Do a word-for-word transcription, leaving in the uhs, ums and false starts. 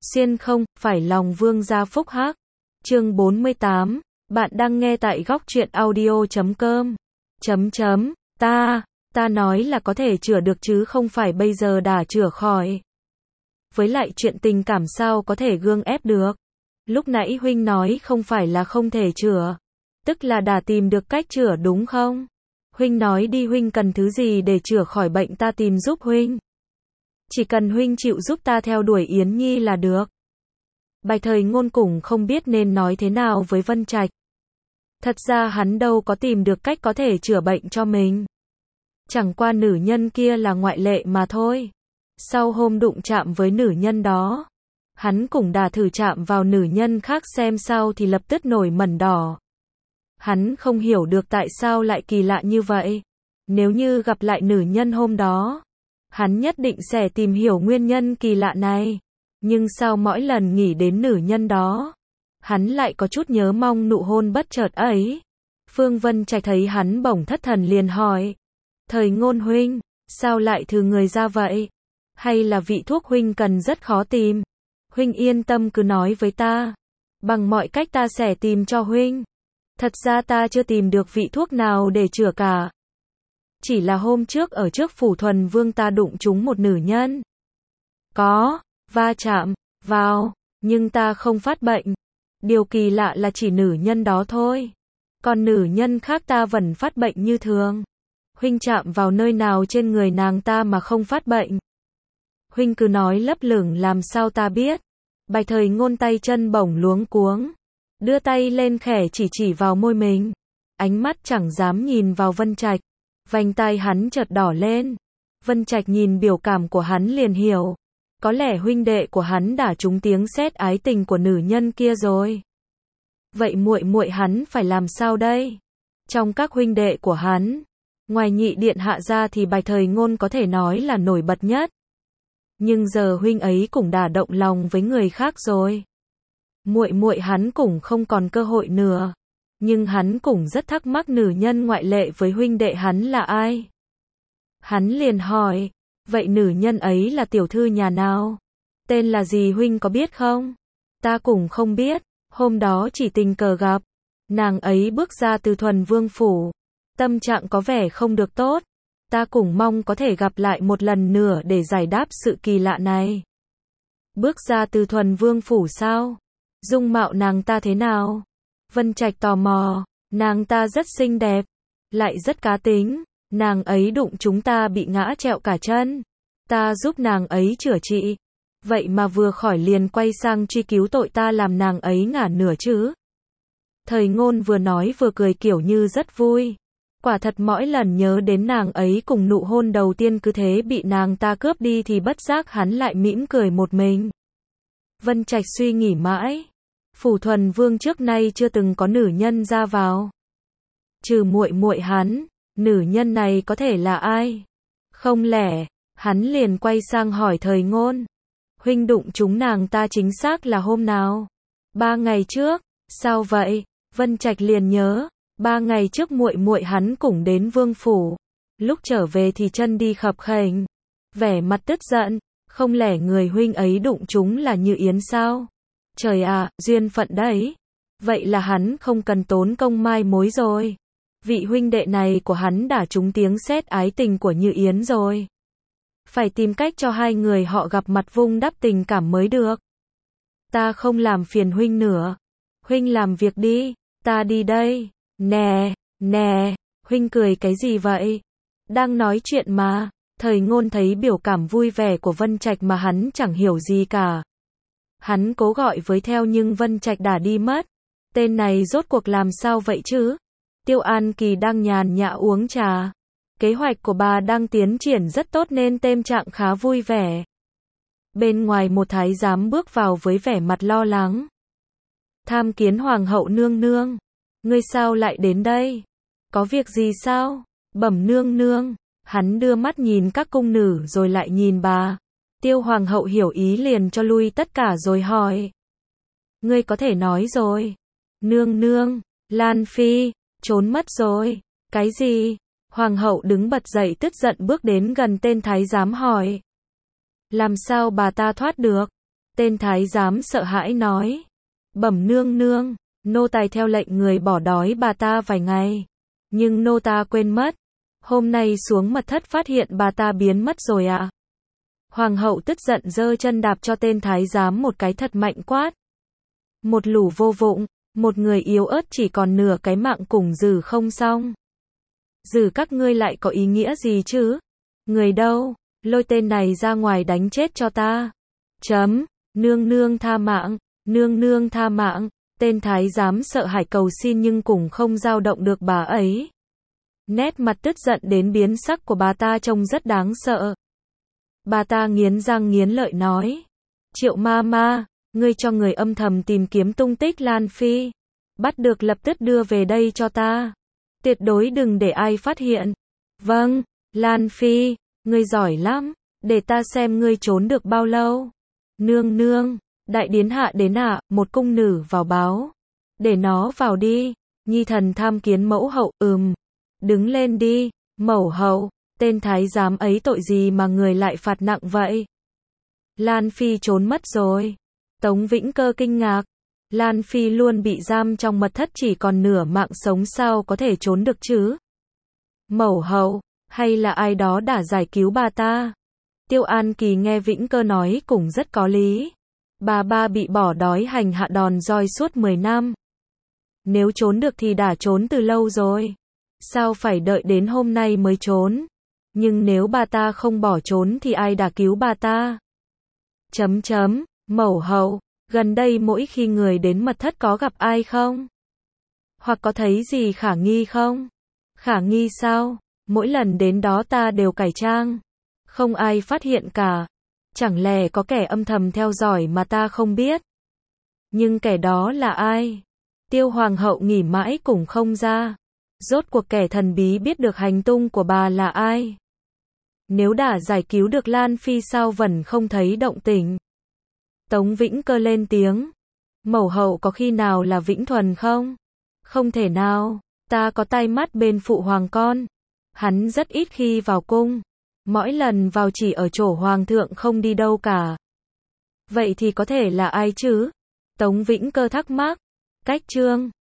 Xuyên không phải lòng vương gia phúc hắc. Chương bốn mươi tám, bạn đang nghe tại góc truyện audio chấm com. Chấm chấm, ta, ta nói là có thể chữa được chứ không phải bây giờ đã chữa khỏi. Với lại chuyện tình cảm sao có thể gượng ép được. Lúc nãy huynh nói không phải là không thể chữa, tức là đã tìm được cách chữa đúng không? Huynh nói đi, huynh cần thứ gì để chữa khỏi bệnh ta tìm giúp huynh. Chỉ cần huynh chịu giúp ta theo đuổi Yến Nhi là được. Bạch Thời Ngôn cũng không biết nên nói thế nào với Vân Trạch. Thật ra hắn đâu có tìm được cách có thể chữa bệnh cho mình. Chẳng qua nữ nhân kia là ngoại lệ mà thôi. Sau hôm đụng chạm với nữ nhân đó, hắn cũng đã thử chạm vào nữ nhân khác xem sao thì lập tức nổi mẩn đỏ. Hắn không hiểu được tại sao lại kỳ lạ như vậy. Nếu như gặp lại nữ nhân hôm đó, hắn nhất định sẽ tìm hiểu nguyên nhân kỳ lạ này. Nhưng sao mỗi lần nghĩ đến nữ nhân đó, hắn lại có chút nhớ mong nụ hôn bất chợt ấy. Phương Vân Trạch thấy hắn bỗng thất thần liền hỏi. Thời Ngôn huynh, sao lại thử người ra vậy? Hay là vị thuốc huynh cần rất khó tìm? Huynh yên tâm cứ nói với ta. Bằng mọi cách ta sẽ tìm cho huynh. Thật ra ta chưa tìm được vị thuốc nào để chữa cả. Chỉ là hôm trước ở trước phủ Thuần Vương ta đụng trúng một nữ nhân. Có, va chạm, vào, nhưng ta không phát bệnh. Điều kỳ lạ là chỉ nữ nhân đó thôi. Còn nữ nhân khác ta vẫn phát bệnh như thường. Huynh chạm vào nơi nào trên người nàng ta mà không phát bệnh? Huynh cứ nói lấp lửng làm sao ta biết? Bạch Thời Ngôn tay chân bổng luống cuống, đưa tay lên khẽ chỉ chỉ vào môi mình. Ánh mắt chẳng dám nhìn vào Vân Trạch. Vành tai hắn chợt đỏ lên. Vân Trạch nhìn biểu cảm của hắn liền hiểu. Có lẽ huynh đệ của hắn đã trúng tiếng sét ái tình của nữ nhân kia rồi. Vậy muội muội hắn phải làm sao đây? Trong các huynh đệ của hắn, ngoài Nhị điện hạ ra thì Bạch Thời Ngôn có thể nói là nổi bật nhất. Nhưng giờ huynh ấy cũng đã động lòng với người khác rồi. Muội muội hắn cũng không còn cơ hội nữa. Nhưng hắn cũng rất thắc mắc nữ nhân ngoại lệ với huynh đệ hắn là ai. Hắn liền hỏi, vậy nữ nhân ấy là tiểu thư nhà nào? Tên là gì huynh có biết không? Ta cũng không biết, hôm đó chỉ tình cờ gặp. Nàng ấy bước ra từ Thuần Vương phủ. Tâm trạng có vẻ không được tốt. Ta cũng mong có thể gặp lại một lần nữa để giải đáp sự kỳ lạ này. Bước ra từ Thuần Vương phủ sao? Dung mạo nàng ta thế nào? Vân Trạch tò mò. Nàng ta rất xinh đẹp, lại rất cá tính. Nàng ấy đụng chúng ta bị ngã trẹo cả chân. Ta giúp nàng ấy chữa trị. Vậy mà vừa khỏi liền quay sang truy cứu tội ta làm nàng ấy ngả nửa chứ. Thời Ngôn vừa nói vừa cười kiểu như rất vui. Quả thật mỗi lần nhớ đến nàng ấy cùng nụ hôn đầu tiên cứ thế bị nàng ta cướp đi thì bất giác hắn lại mỉm cười một mình. Vân Trạch suy nghĩ mãi. Phủ Thuần Vương trước nay chưa từng có nữ nhân ra vào. Trừ muội muội hắn, nữ nhân này có thể là ai? Không lẽ, hắn liền quay sang hỏi Thời Ngôn. Huynh đụng chúng nàng ta chính xác là hôm nào? Ba ngày trước. Sao vậy? Vân Trạch liền nhớ. Ba ngày trước muội muội hắn cũng đến Vương phủ. Lúc trở về thì chân đi khập khểnh. Vẻ mặt tức giận. Không lẽ người huynh ấy đụng chúng là Như Yến sao? Trời ạ, duyên phận đấy. Vậy là hắn không cần tốn công mai mối rồi. Vị huynh đệ này của hắn đã trúng tiếng sét ái tình của Như Yến rồi. Phải tìm cách cho hai người họ gặp mặt vun đắp tình cảm mới được. Ta không làm phiền huynh nữa. Huynh làm việc đi, ta đi đây. Nè, nè, huynh cười cái gì vậy? Đang nói chuyện mà. Thời Ngôn thấy biểu cảm vui vẻ của Vân Trạch mà hắn chẳng hiểu gì cả. Hắn cố gọi với theo nhưng Vân Trạch đã đi mất. Tên này rốt cuộc làm sao vậy chứ? Tiêu An Kỳ đang nhàn nhã uống trà. Kế hoạch của bà đang tiến triển rất tốt nên tâm trạng khá vui vẻ. Bên ngoài một thái giám bước vào với vẻ mặt lo lắng. Tham kiến hoàng hậu nương nương. Ngươi sao lại đến đây? Có việc gì sao? Bẩm nương nương. Hắn đưa mắt nhìn các cung nữ rồi lại nhìn bà. Tiêu hoàng hậu hiểu ý liền cho lui tất cả rồi hỏi. Ngươi có thể nói rồi. Nương nương, Lan Phi, trốn mất rồi. Cái gì? Hoàng hậu đứng bật dậy tức giận bước đến gần tên thái giám hỏi. Làm sao bà ta thoát được? Tên thái giám sợ hãi nói. Bẩm nương nương, nô tài theo lệnh người bỏ đói bà ta vài ngày. Nhưng nô ta quên mất. Hôm nay xuống mật thất phát hiện bà ta biến mất rồi ạ. À. Hoàng hậu tức giận giơ chân đạp cho tên thái giám một cái thật mạnh quát. Một lũ vô dụng, một người yếu ớt chỉ còn nửa cái mạng cùng dử không xong. Dử các ngươi lại có ý nghĩa gì chứ? Người đâu? Lôi tên này ra ngoài đánh chết cho ta. Chấm, nương nương tha mạng, nương nương tha mạng. Tên thái giám sợ hãi cầu xin nhưng cũng không dao động được bà ấy. Nét mặt tức giận đến biến sắc của bà ta trông rất đáng sợ. Bà ta nghiến răng nghiến lợi nói. Triệu ma ma, ngươi cho người âm thầm tìm kiếm tung tích Lan Phi. Bắt được lập tức đưa về đây cho ta. Tuyệt đối đừng để ai phát hiện. Vâng, Lan Phi, ngươi giỏi lắm. Để ta xem ngươi trốn được bao lâu. Nương nương, đại điến hạ đến ạ, à, một cung nữ vào báo. Để nó vào đi. Nhi thần tham kiến mẫu hậu, ừm. Đứng lên đi, mẫu hậu. Tên thái giám ấy tội gì mà người lại phạt nặng vậy? Lan Phi trốn mất rồi. Tống Vĩnh Cơ kinh ngạc. Lan Phi luôn bị giam trong mật thất chỉ còn nửa mạng sống sao có thể trốn được chứ? Mẫu hậu, hay là ai đó đã giải cứu bà ta? Tiêu An Kỳ nghe Vĩnh Cơ nói cũng rất có lý. Bà ba bị bỏ đói hành hạ đòn roi suốt mười năm. Nếu trốn được thì đã trốn từ lâu rồi. Sao phải đợi đến hôm nay mới trốn? Nhưng nếu bà ta không bỏ trốn thì ai đã cứu bà ta? Chấm chấm, mẫu hậu, gần đây mỗi khi người đến mật thất có gặp ai không? Hoặc có thấy gì khả nghi không? Khả nghi sao? Mỗi lần đến đó ta đều cải trang. Không ai phát hiện cả. Chẳng lẽ có kẻ âm thầm theo dõi mà ta không biết? Nhưng kẻ đó là ai? Tiêu hoàng hậu nghỉ mãi cũng không ra. Rốt cuộc kẻ thần bí biết được hành tung của bà là ai? Nếu đã giải cứu được Lan Phi sao vẫn không thấy động tĩnh? Tống Vĩnh Cơ lên tiếng. Mẫu hậu có khi nào là Vĩnh Thuần không? Không thể nào, ta có tai mắt bên phụ hoàng con. Hắn rất ít khi vào cung. Mỗi lần vào chỉ ở chỗ hoàng thượng không đi đâu cả. Vậy thì có thể là ai chứ? Tống Vĩnh Cơ thắc mắc. Cách chương